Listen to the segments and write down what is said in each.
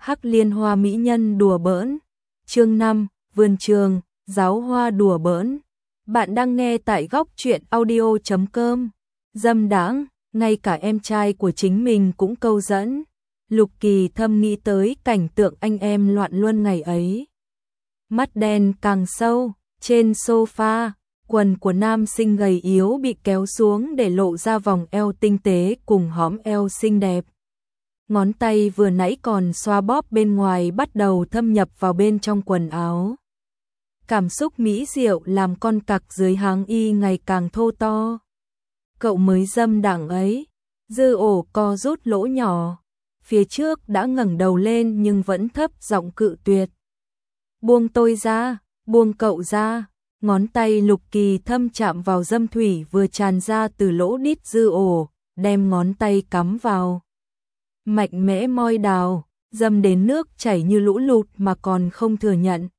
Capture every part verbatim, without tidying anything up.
Hắc liên hoa mỹ nhân đùa bỡn. Chương năm, vườn trường, giáo hoa đùa bỡn. Bạn đang nghe tại góc truyện audio chấm com. Dâm đãng, ngay cả em trai của chính mình cũng câu dẫn. Lục Kỳ Thâm nghĩ tới cảnh tượng anh em loạn luân ngày ấy. Mắt đen càng sâu, trên sofa, quần của nam sinh gầy yếu bị kéo xuống để lộ ra vòng eo tinh tế cùng hõm eo xinh đẹp. Ngón tay vừa nãy còn xoa bóp bên ngoài bắt đầu thâm nhập vào bên trong quần áo. Cảm xúc mỹ diệu làm con cặc dưới háng y ngày càng thô to. Cậu mới dâm đảng ấy, dư ổ co rút lỗ nhỏ. Phía trước đã ngẩng đầu lên nhưng vẫn thấp giọng cự tuyệt. Buông tôi ra, buông cậu ra. Ngón tay Lục Kỳ Thâm chạm vào dâm thủy vừa tràn ra từ lỗ đít dư ổ, đem ngón tay cắm vào. Mạnh mẽ môi đào, dâm đến nước chảy như lũ lụt mà còn không thừa nhận.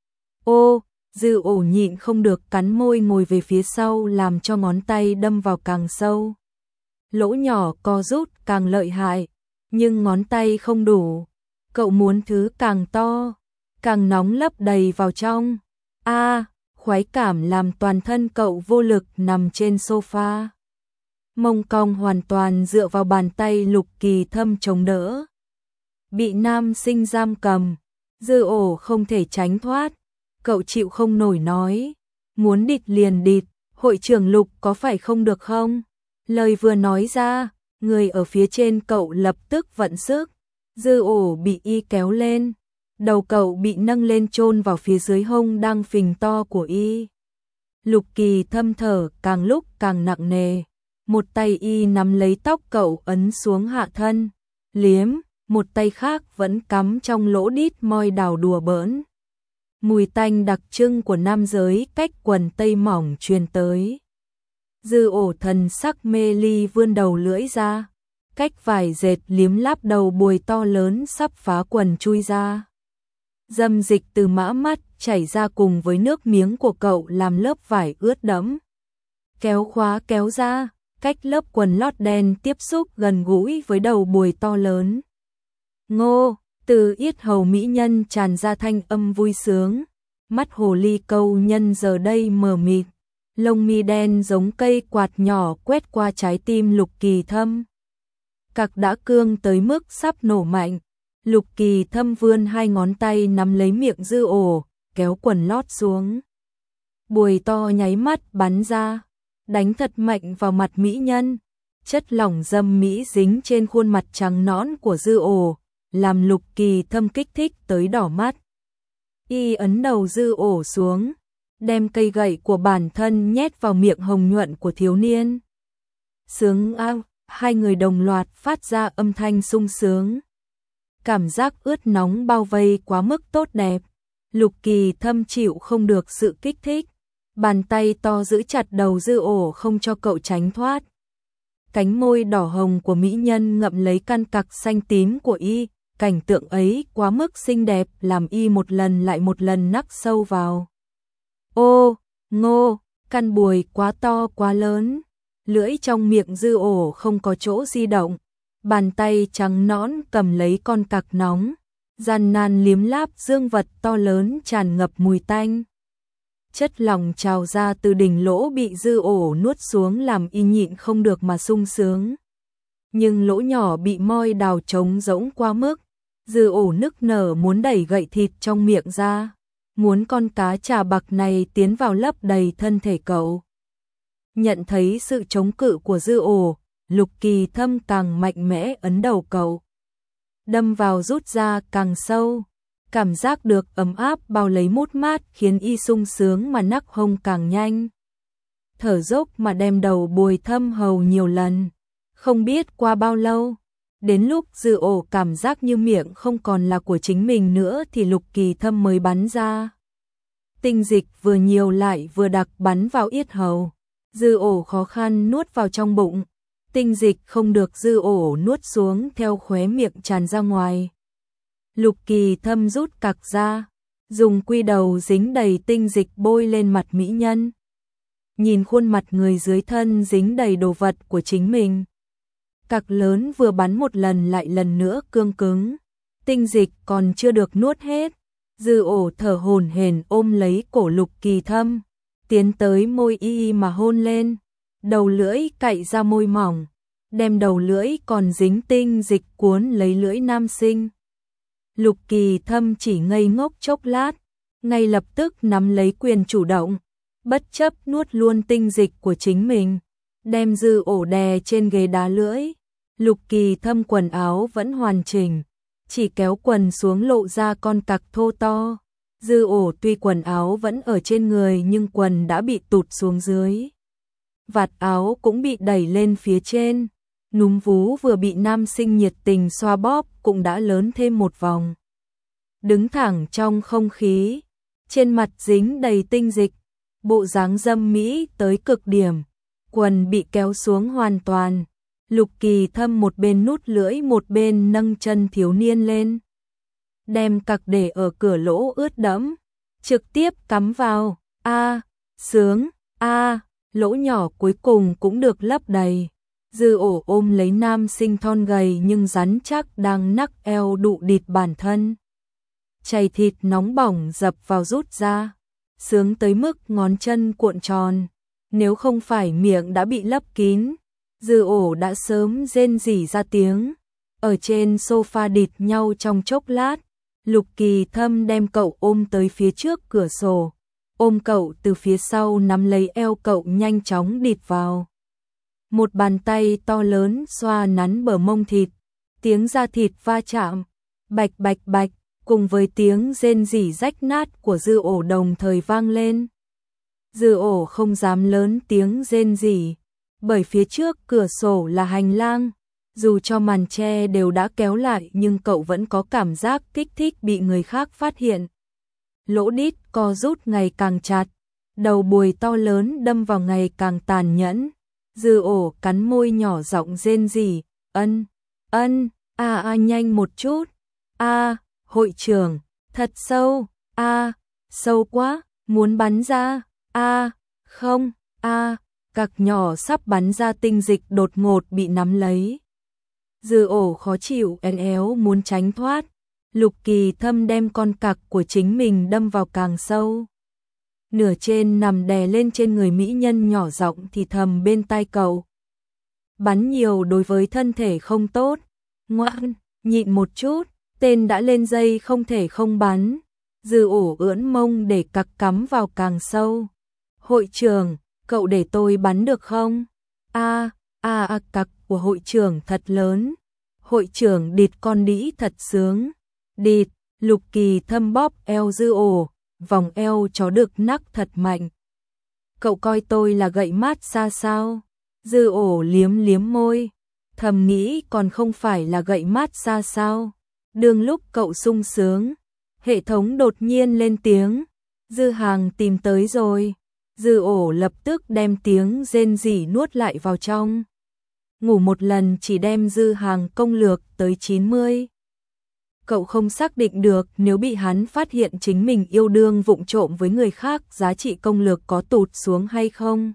Ô, dư ổ nhịn không được cắn môi ngồi về phía sau làm cho ngón tay đâm vào càng sâu. Lỗ nhỏ co rút càng lợi hại, nhưng ngón tay không đủ. Cậu muốn thứ càng to, càng nóng lấp đầy vào trong. A, à, khoái cảm làm toàn thân cậu vô lực nằm trên sofa. Mông cong hoàn toàn dựa vào bàn tay Lục Kỳ Thâm chống đỡ. Bị nam sinh giam cầm, dư ổ không thể tránh thoát. Cậu chịu không nổi nói, muốn địt liền địt, hội trưởng Lục có phải không được không? Lời vừa nói ra, người ở phía trên cậu lập tức vận sức. Dư ổ bị y kéo lên, đầu cậu bị nâng lên chôn vào phía dưới hông đang phình to của y. Lục Kỳ Thâm thở càng lúc càng nặng nề. Một tay y nắm lấy tóc cậu ấn xuống hạ thân, liếm, một tay khác vẫn cắm trong lỗ đít môi đào đùa bỡn. Mùi tanh đặc trưng của nam giới cách quần tây mỏng truyền tới. Dư ổ thần sắc mê ly vươn đầu lưỡi ra, cách vài dệt liếm láp đầu bùi to lớn sắp phá quần chui ra. Dâm dịch từ mã mắt chảy ra cùng với nước miếng của cậu làm lớp vải ướt đẫm. Kéo khóa kéo ra, cách lớp quần lót đen tiếp xúc gần gũi với đầu bùi to lớn. Ngô, từ yết hầu mỹ nhân tràn ra thanh âm vui sướng. Mắt hồ ly câu nhân giờ đây mờ mịt, lông mi đen giống cây quạt nhỏ quét qua trái tim Lục Kỳ Thâm. Cặc đã cương tới mức sắp nổ mạnh. Lục Kỳ Thâm vươn hai ngón tay nắm lấy miệng dư ổ, kéo quần lót xuống. Bùi to nháy mắt bắn ra, đánh thật mạnh vào mặt mỹ nhân. Chất lỏng dâm mỹ dính trên khuôn mặt trắng nõn của dư ổ, làm Lục Kỳ Thâm kích thích tới đỏ mắt. Y ấn đầu dư ổ xuống, đem cây gậy của bản thân nhét vào miệng hồng nhuận của thiếu niên. Sướng ao, hai người đồng loạt phát ra âm thanh sung sướng. Cảm giác ướt nóng bao vây quá mức tốt đẹp. Lục Kỳ Thâm chịu không được sự kích thích. Bàn tay to giữ chặt đầu dư ổ không cho cậu tránh thoát. Cánh môi đỏ hồng của mỹ nhân ngậm lấy căn cặc xanh tím của y. Cảnh tượng ấy quá mức xinh đẹp làm y một lần lại một lần nắc sâu vào. Ô, ngô, căn bùi quá to quá lớn. Lưỡi trong miệng dư ổ không có chỗ di động. Bàn tay trắng nõn cầm lấy con cặc nóng. Gian nan liếm láp dương vật to lớn tràn ngập mùi tanh. Chất lỏng trào ra từ đỉnh lỗ bị dư ổ nuốt xuống làm y nhịn không được mà sung sướng. Nhưng lỗ nhỏ bị môi đào trống rỗng quá mức. Dư ổ nức nở muốn đẩy gậy thịt trong miệng ra. Muốn con cá trà bạc này tiến vào lấp đầy thân thể cậu. Nhận thấy sự chống cự của dư ổ, Lục Kỳ Thâm càng mạnh mẽ ấn đầu cậu. Đâm vào rút ra càng sâu. Cảm giác được ấm áp bao lấy mút mát khiến y sung sướng mà nắc hông càng nhanh. Thở dốc mà đem đầu bùi thâm hầu nhiều lần. Không biết qua bao lâu, đến lúc dư ổ cảm giác như miệng không còn là của chính mình nữa thì Lục Kỳ Thâm mới bắn ra. Tinh dịch vừa nhiều lại vừa đặc bắn vào yết hầu. Dư ổ khó khăn nuốt vào trong bụng. Tinh dịch không được dư ổ nuốt xuống theo khóe miệng tràn ra ngoài. Lục Kỳ Thâm rút cặc ra, dùng quy đầu dính đầy tinh dịch bôi lên mặt mỹ nhân. Nhìn khuôn mặt người dưới thân dính đầy đồ vật của chính mình. Cặc lớn vừa bắn một lần lại lần nữa cương cứng. tinh dịch còn chưa được nuốt hết. Dư ổ thở hổn hển ôm lấy cổ Lục Kỳ Thâm, tiến tới môi y y mà hôn lên, đầu lưỡi cạy ra môi mỏng, đem đầu lưỡi còn dính tinh dịch cuốn lấy lưỡi nam sinh. Lục Kỳ Thâm chỉ ngây ngốc chốc lát, ngay lập tức nắm lấy quyền chủ động, bất chấp nuốt luôn tinh dịch của chính mình, đem Dư ổ đè trên ghế đá lưỡi. Lục Kỳ Thâm quần áo vẫn hoàn chỉnh, chỉ kéo quần xuống lộ ra con cặc thô to. Dư ổ tuy quần áo vẫn ở trên người nhưng quần đã bị tụt xuống dưới. Vạt áo cũng bị đẩy lên phía trên, núm vú vừa bị nam sinh nhiệt tình xoa bóp cũng đã lớn thêm một vòng. Đứng thẳng trong không khí, trên mặt dính đầy tinh dịch, bộ dáng dâm mỹ tới cực điểm, quần bị kéo xuống hoàn toàn. Lục Kỳ Thâm một bên nút lưỡi một bên nâng chân thiếu niên lên, đem cặc để ở cửa lỗ ướt đẫm, trực tiếp cắm vào. A, à, sướng, a, à, lỗ nhỏ cuối cùng cũng được lấp đầy. Dư ổ ôm lấy nam sinh thon gầy nhưng rắn chắc đang nắc eo đụ địt bản thân. Chảy thịt nóng bỏng dập vào rút ra, sướng tới mức ngón chân cuộn tròn, nếu không phải miệng đã bị lấp kín, Dư ổ đã sớm rên rỉ ra tiếng. Ở trên sofa địt nhau trong chốc lát, Lục Kỳ Thâm đem cậu ôm tới phía trước cửa sổ, ôm cậu từ phía sau nắm lấy eo cậu nhanh chóng địt vào. Một bàn tay to lớn xoa nắn bờ mông thịt, tiếng da thịt va chạm, bạch bạch bạch, cùng với tiếng rên rỉ rách nát của Dư ổ đồng thời vang lên. Dư ổ không dám lớn tiếng rên rỉ, bởi phía trước cửa sổ là hành lang, dù cho màn che đều đã kéo lại nhưng cậu vẫn có cảm giác kích thích bị người khác phát hiện. Lỗ đít co rút ngày càng chặt, đầu bùi to lớn đâm vào ngày càng tàn nhẫn. Dư ổ cắn môi nhỏ giọng rên rỉ, ân, ân, a a nhanh một chút, a, hội trưởng, thật sâu, a, sâu quá, muốn bắn ra, a, không, a, cặc nhỏ sắp bắn ra tinh dịch đột ngột bị nắm lấy. Dư ổ khó chịu én éo muốn tránh thoát, Lục Kỳ Thâm đem con cặc của chính mình đâm vào càng sâu. Nửa trên nằm đè lên trên người mỹ nhân nhỏ giọng thì thầm bên tai cậu. Bắn nhiều đối với thân thể không tốt, ngoan, nhịn một chút, tên đã lên dây không thể không bắn. Dư ổ ưỡn mông để cặc cắm vào càng sâu. Hội trưởng, cậu để tôi bắn được không? A, a a cặc của hội trưởng thật lớn. Hội trưởng địt con đĩ thật sướng. Địt, Lục Kỳ Thâm bóp eo Dư ổ, vòng eo chó được nắc thật mạnh. Cậu coi tôi là gậy mát xa sao? Dư ổ liếm liếm môi, thầm nghĩ còn không phải là gậy mát xa sao? Đương lúc cậu sung sướng, hệ thống đột nhiên lên tiếng, Dư Hàng tìm tới rồi. Dư ổ lập tức đem tiếng rên rỉ nuốt lại vào trong. Ngủ một lần chỉ đem Dư Hàng công lược tới chín mươi. Cậu không xác định được nếu bị hắn phát hiện chính mình yêu đương vụng trộm với người khác giá trị công lược có tụt xuống hay không.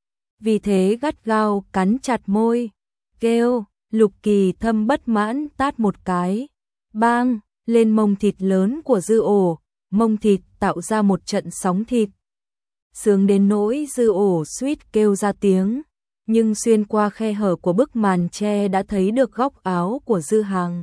Vì thế gắt gao cắn chặt môi, kêu. Lục Kỳ Thâm bất mãn tát một cái, bang, lên mông thịt lớn của Dư ổ, mông thịt tạo ra một trận sóng thịt. Sướng đến nỗi Dư ổ suýt kêu ra tiếng, nhưng xuyên qua khe hở của bức màn che đã thấy được góc áo của Dư Hàng.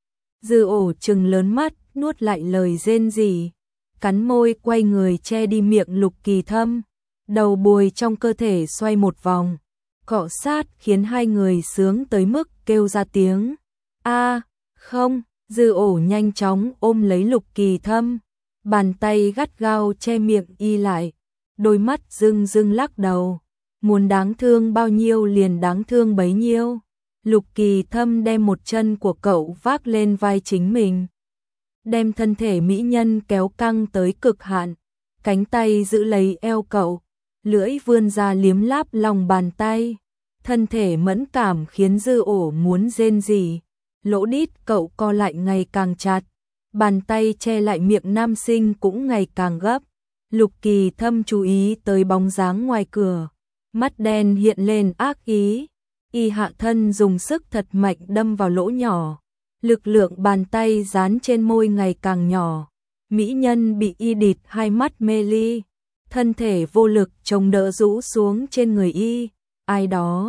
Dư ổ trừng lớn mắt, nuốt lại lời rên rỉ, cắn môi quay người che đi miệng Lục Kỳ Thâm, đầu bùi trong cơ thể xoay một vòng, cọ sát khiến hai người sướng tới mức kêu ra tiếng. A, không, Dư ổ nhanh chóng ôm lấy Lục Kỳ Thâm, bàn tay gắt gao che miệng y lại, đôi mắt rưng rưng lắc đầu, muốn đáng thương bao nhiêu liền đáng thương bấy nhiêu. Lục Kỳ Thâm đem một chân của cậu vác lên vai chính mình, đem thân thể mỹ nhân kéo căng tới cực hạn, cánh tay giữ lấy eo cậu, lưỡi vươn ra liếm láp lòng bàn tay, thân thể mẫn cảm khiến Dư ổ muốn rên rỉ, lỗ đít cậu co lại ngày càng chặt, bàn tay che lại miệng nam sinh cũng ngày càng gấp. Lục Kỳ Thâm chú ý tới bóng dáng ngoài cửa, mắt đen hiện lên ác ý, y hạ thân dùng sức thật mạnh đâm vào lỗ nhỏ, Lực lượng bàn tay dán trên môi ngày càng nhỏ. Mỹ nhân bị y địt hai mắt mê ly, thân thể vô lực chống đỡ rũ xuống trên người y. Ai đó?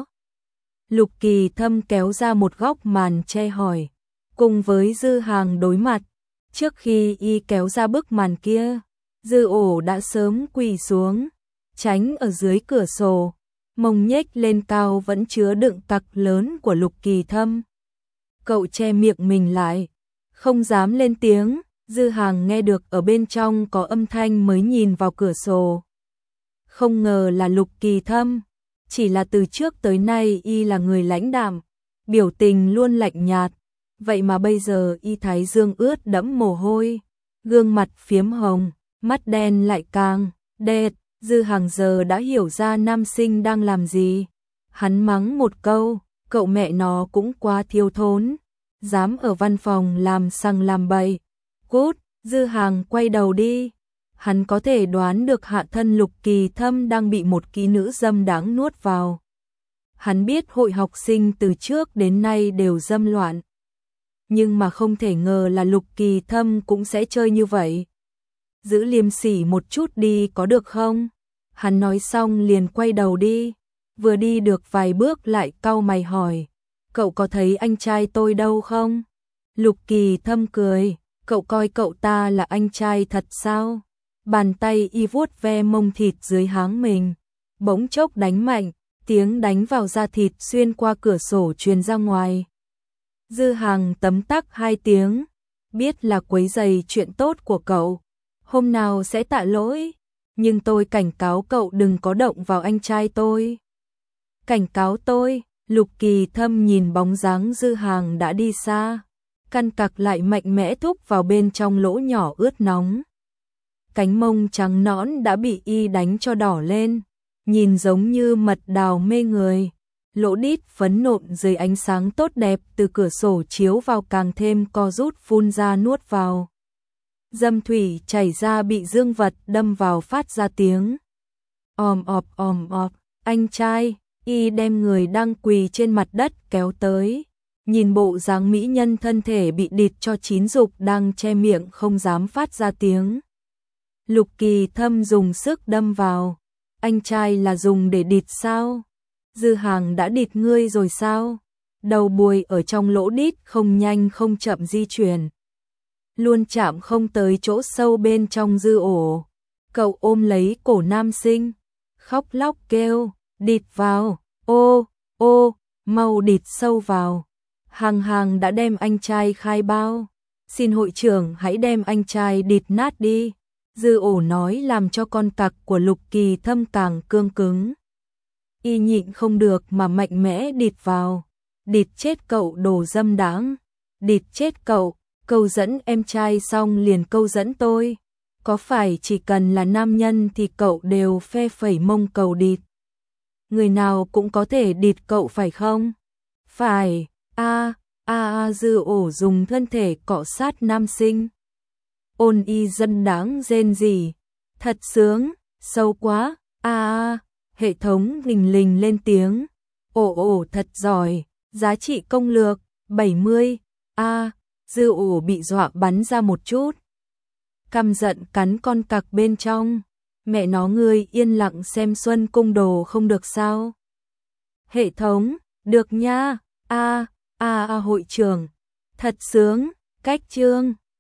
Lục Kỳ Thâm kéo ra một góc màn che hỏi, cùng với Dư Hàng đối mặt. Trước khi y kéo ra bức màn kia, Dư Ổ đã sớm quỳ xuống, tránh ở dưới cửa sổ, mông nhếch lên cao vẫn chứa đựng cặc lớn của Lục Kỳ Thâm. Cậu che miệng mình lại, không dám lên tiếng. Dư Hàng nghe được ở bên trong có âm thanh mới nhìn vào cửa sổ. Không ngờ là Lục Kỳ Thâm, chỉ là từ trước tới nay y là người lãnh đạm, biểu tình luôn lạnh nhạt, vậy mà bây giờ y thái dương ướt đẫm mồ hôi, gương mặt phiếm hồng, mắt đen lại càng đệt. Dư Hàng giờ đã hiểu ra nam sinh đang làm gì. Hắn mắng một câu, cậu mẹ nó cũng quá thiếu thốn, dám ở văn phòng làm sằng làm bậy. Cút. Dư Hàng quay đầu đi. Hắn có thể đoán được hạ thân Lục Kỳ Thâm đang bị một kỹ nữ dâm đáng nuốt vào. Hắn biết hội học sinh từ trước đến nay đều dâm loạn, nhưng mà không thể ngờ là Lục Kỳ Thâm cũng sẽ chơi như vậy. Giữ liêm sỉ một chút đi có được không? Hắn nói xong liền quay đầu đi. Vừa đi được vài bước lại cau mày hỏi, cậu có thấy anh trai tôi đâu không? Lục Kỳ Thâm cười, cậu coi cậu ta là anh trai thật sao? Bàn tay y vuốt ve mông thịt dưới háng mình, bỗng chốc đánh mạnh, tiếng đánh vào da thịt xuyên qua cửa sổ truyền ra ngoài. Dư Hàng tấm tắc hai tiếng, biết là quấy rầy chuyện tốt của cậu, hôm nào sẽ tạ lỗi, nhưng tôi cảnh cáo cậu đừng có động vào anh trai tôi. Cảnh cáo tôi? Lục Kỳ Thâm nhìn bóng dáng Dư Hàng đã đi xa, căn cặc lại mạnh mẽ thúc vào bên trong lỗ nhỏ ướt nóng. Cánh mông trắng nõn đã bị y đánh cho đỏ lên, nhìn giống như mật đào mê người. Lỗ đít phấn nộn dưới ánh sáng tốt đẹp từ cửa sổ chiếu vào càng thêm co rút phun ra nuốt vào. Dâm thủy chảy ra bị dương vật đâm vào phát ra tiếng òm ọp òm ọp. Anh trai, y đem người đang quỳ trên mặt đất kéo tới. Nhìn bộ dáng mỹ nhân thân thể bị địt cho chín dục đang che miệng không dám phát ra tiếng. Lục Kỳ Thâm dùng sức đâm vào. Anh trai là dùng để địt sao? Dư Hàng đã địt ngươi rồi sao? Đầu buồi ở trong lỗ đít không nhanh không chậm di chuyển, luôn chạm không tới chỗ sâu bên trong dư ổ. Cậu ôm lấy cổ nam sinh, khóc lóc kêu, địt vào, ô, ô, mau địt sâu vào. Hàng Hàng đã đem anh trai khai bao. Xin hội trưởng hãy đem anh trai địt nát đi. Dư ổ nói làm cho con cặc của Lục Kỳ Thâm càng cương cứng. Y nhịn không được mà mạnh mẽ địt vào. Địt chết cậu đồ dâm đáng. Địt chết cậu, câu dẫn em trai xong liền câu dẫn tôi. Có phải chỉ cần là nam nhân thì cậu đều phe phẩy mông cầu địt? Người nào cũng có thể địt cậu phải không? Phải. A a a. Dư ổ dùng thân thể cọ sát nam sinh. Ôn y dân đáng rên rỉ, thật sướng, sâu quá. A a. Hệ thống lình lình lên tiếng. Ồ ồ thật giỏi, giá trị công lược bảy mươi. A. Dư ổ bị dọa bắn ra một chút, căm giận cắn con cặc bên trong. Mẹ nó ngươi yên lặng xem Xuân Cung Đồ không được sao? Hệ thống, được nha. A a a. Hội trưởng, thật sướng, cách chương.